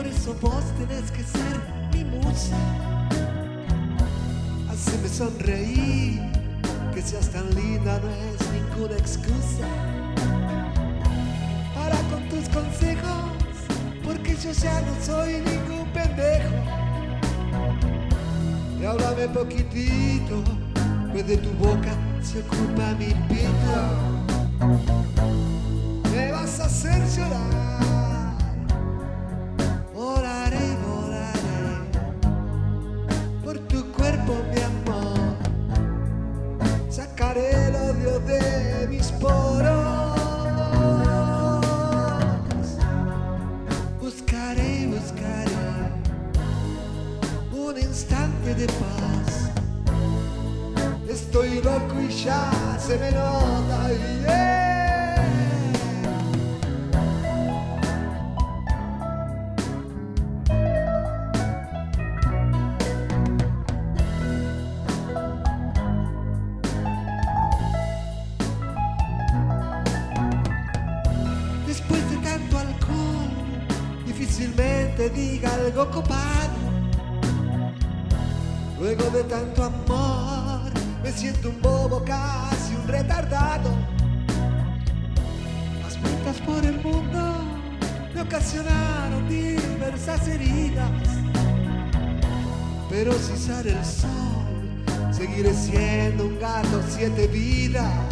eso vos tenés que ser mi musa. Haceme sonreír, que seas tan linda no es ninguna excusa para con tus consejos, porque yo ya no soy ningún pendejo. Y háblame poquitito, pues de tu boca se ocupa mi pito. Me vas a hacer llorar, volaré, volaré por tu cuerpo, mi amor. Sacaré el odio de mis poros. Buscaré, buscaré un instante de paz. Estoy loco y ya se me nota, yeah. Después de tanto alcohol, difícilmente diga algo copado. Luego de tanto amor, me siento un bobo, casi un retardado. Las vueltas por el mundo me ocasionaron diversas heridas, pero si sale el sol, seguiré siendo un gato 7 vidas.